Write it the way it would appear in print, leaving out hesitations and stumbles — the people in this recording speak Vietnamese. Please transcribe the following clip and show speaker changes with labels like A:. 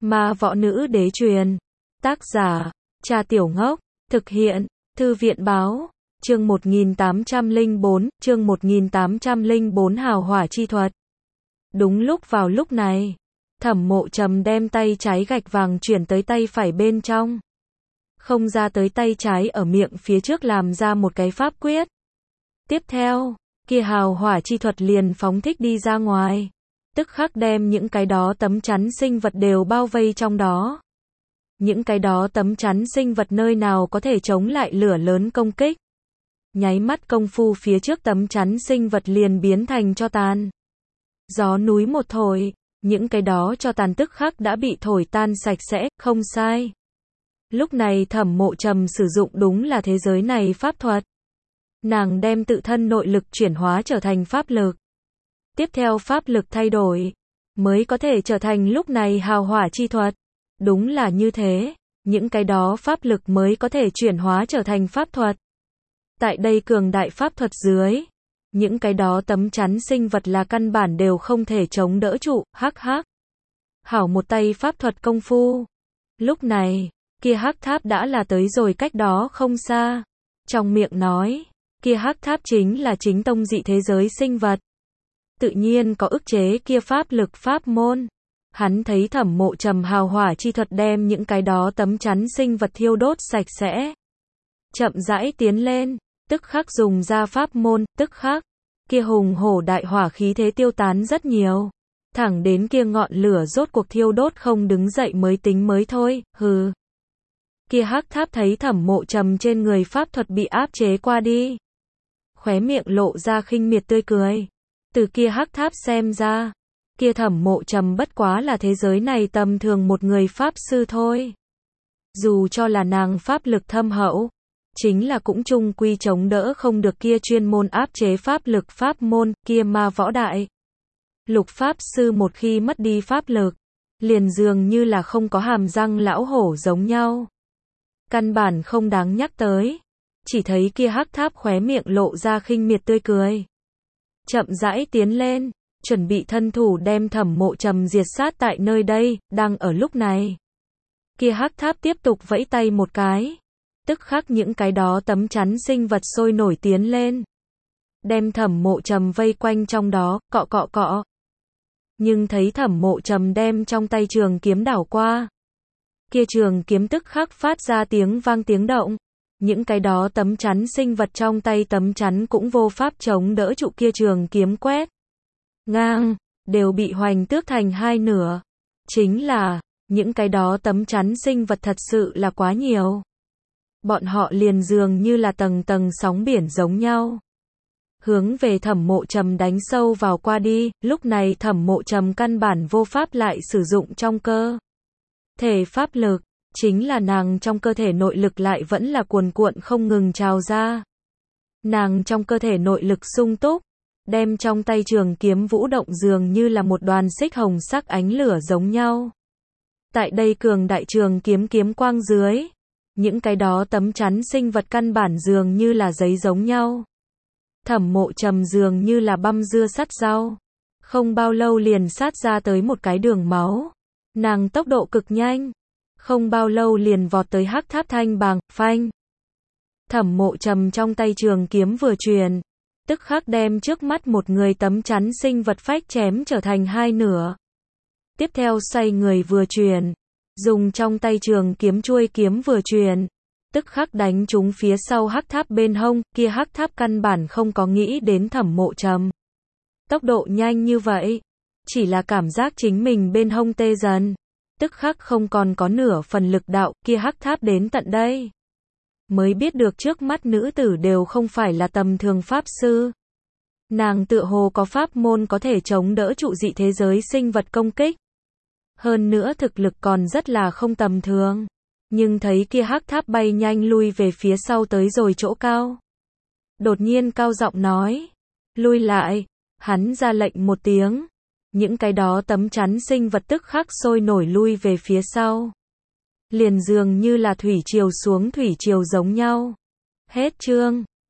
A: Ma võ nữ đế truyền. Tác giả, Cha Tiểu Ngốc. Thực hiện, Thư viện báo. Chương 1804 Hào hỏa chi thuật. Đúng lúc vào lúc này, Thẩm Mộ Trầm đem tay trái gạch vàng chuyển tới tay phải bên trong. Không ra tới tay trái ở miệng phía trước làm ra một cái pháp quyết. Tiếp theo, kia hào hỏa chi thuật liền phóng thích đi ra ngoài. Tức khắc đem những cái đó tấm chắn sinh vật đều bao vây trong đó. Những cái đó tấm chắn sinh vật nơi nào có thể chống lại lửa lớn công kích. Nháy mắt công phu phía trước tấm chắn sinh vật liền biến thành tro tàn. Gió núi một thổi, những cái đó tro tàn tức khắc đã bị thổi tan sạch sẽ, không sai. Lúc này Thẩm Mộ Trầm sử dụng đúng là thế giới này pháp thuật. Nàng đem tự thân nội lực chuyển hóa trở thành pháp lực. Tiếp theo pháp lực thay đổi, mới có thể trở thành lúc này hào hỏa chi thuật. Đúng là như thế, những cái đó pháp lực mới có thể chuyển hóa trở thành pháp thuật. Tại đây cường đại pháp thuật dưới, những cái đó tấm chắn sinh vật là căn bản đều không thể chống đỡ trụ, hắc hắc. Hảo một tay pháp thuật công phu. Lúc này, kia hắc tháp đã là tới rồi cách đó không xa. Trong miệng nói, kia hắc tháp chính là chính tông dị thế giới sinh vật. Tự nhiên có ức chế kia pháp lực pháp môn. Hắn thấy Thẩm Mộ Trầm hào hỏa chi thuật đem những cái đó tấm chắn sinh vật thiêu đốt sạch sẽ. Chậm rãi tiến lên, tức khắc dùng ra pháp môn, tức khắc, kia hùng hổ đại hỏa khí thế tiêu tán rất nhiều. Thẳng đến kia ngọn lửa rốt cuộc thiêu đốt không đứng dậy mới tính mới thôi, hừ. Kia hắc tháp thấy Thẩm Mộ Trầm trên người pháp thuật bị áp chế qua đi. Khóe miệng lộ ra khinh miệt tươi cười. Từ kia hắc tháp xem ra, kia Thẩm Mộ Trầm bất quá là thế giới này tầm thường một người pháp sư thôi. Dù cho là nàng pháp lực thâm hậu, chính là cũng chung quy chống đỡ không được kia chuyên môn áp chế pháp lực pháp môn, kia ma võ đại. Lục pháp sư một khi mất đi pháp lực, liền dường như là không có hàm răng lão hổ giống nhau. Căn bản không đáng nhắc tới. Chỉ thấy kia hắc tháp khóe miệng lộ ra khinh miệt tươi cười. Chậm rãi tiến lên, chuẩn bị thân thủ đem Thẩm Mộ Trầm diệt sát tại nơi đây, đang ở lúc này. Kia hắc tháp tiếp tục vẫy tay một cái. Tức khắc những cái đó tấm chắn sinh vật sôi nổi tiến lên. Đem Thẩm Mộ Trầm vây quanh trong đó, cọ cọ cọ. Nhưng thấy Thẩm Mộ Trầm đem trong tay trường kiếm đảo qua. Kia trường kiếm tức khắc phát ra tiếng vang tiếng động. Những cái đó tấm chắn sinh vật trong tay tấm chắn cũng vô pháp chống đỡ trụ kia trường kiếm quét ngang, đều bị hoành tước thành hai nửa. Chính là, những cái đó tấm chắn sinh vật thật sự là quá nhiều. Bọn họ liền dường như là tầng tầng sóng biển giống nhau. Hướng về Thẩm Mộ Trầm đánh sâu vào qua đi, lúc này Thẩm Mộ Trầm căn bản vô pháp lại sử dụng trong cơ thể pháp lực. Chính là nàng trong cơ thể nội lực lại vẫn là cuồn cuộn không ngừng trào ra. Nàng trong cơ thể nội lực sung túc, đem trong tay trường kiếm vũ động dường như là một đoàn xích hồng sắc ánh lửa giống nhau. Tại đây cường đại trường kiếm kiếm quang dưới, những cái đó tấm chắn sinh vật căn bản dường như là giấy giống nhau. Thẩm Mộ Trầm dường như là băm dưa sắt rau. Không bao lâu liền sát ra tới một cái đường máu. Nàng tốc độ cực nhanh. Không bao lâu liền vọt tới hắc tháp thanh bàng, phanh. Thẩm Mộ Trầm trong tay trường kiếm vừa truyền, tức khắc đem trước mắt một người tấm chắn sinh vật phách chém trở thành hai nửa. Tiếp theo xoay người vừa truyền, dùng trong tay trường kiếm chuôi kiếm vừa truyền, tức khắc đánh trúng phía sau hắc tháp bên hông, kia hắc tháp căn bản không có nghĩ đến Thẩm Mộ Trầm. Tốc độ nhanh như vậy, chỉ là cảm giác chính mình bên hông tê dần. Tức khắc không còn có nửa phần lực đạo, kia hắc tháp đến tận đây. Mới biết được trước mắt nữ tử đều không phải là tầm thường pháp sư. Nàng tựa hồ có pháp môn có thể chống đỡ trụ dị thế giới sinh vật công kích. Hơn nữa thực lực còn rất là không tầm thường. Nhưng thấy kia hắc tháp bay nhanh lui về phía sau tới rồi chỗ cao. Đột nhiên cao giọng nói. Lui lại. Hắn ra lệnh một tiếng. Những cái đó tấm chắn sinh vật tức khắc sôi nổi lui về phía sau. Liền dường như là thủy triều xuống thủy triều giống nhau. Hết chương.